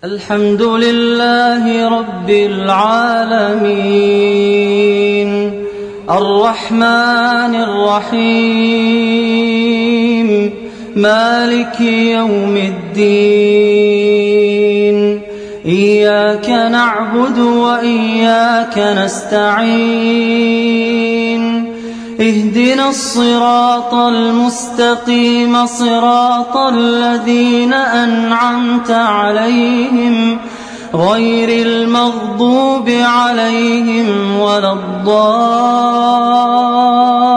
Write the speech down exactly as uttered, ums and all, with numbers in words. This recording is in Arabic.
الحمد لله رب العالمين الرحمن الرحيم مالك يوم الدين إياك نعبد وإياك نستعين اهدنا الصراط المستقيم صراط الذين أنعمت عليهم غير المغضوب عليهم ولا الضالين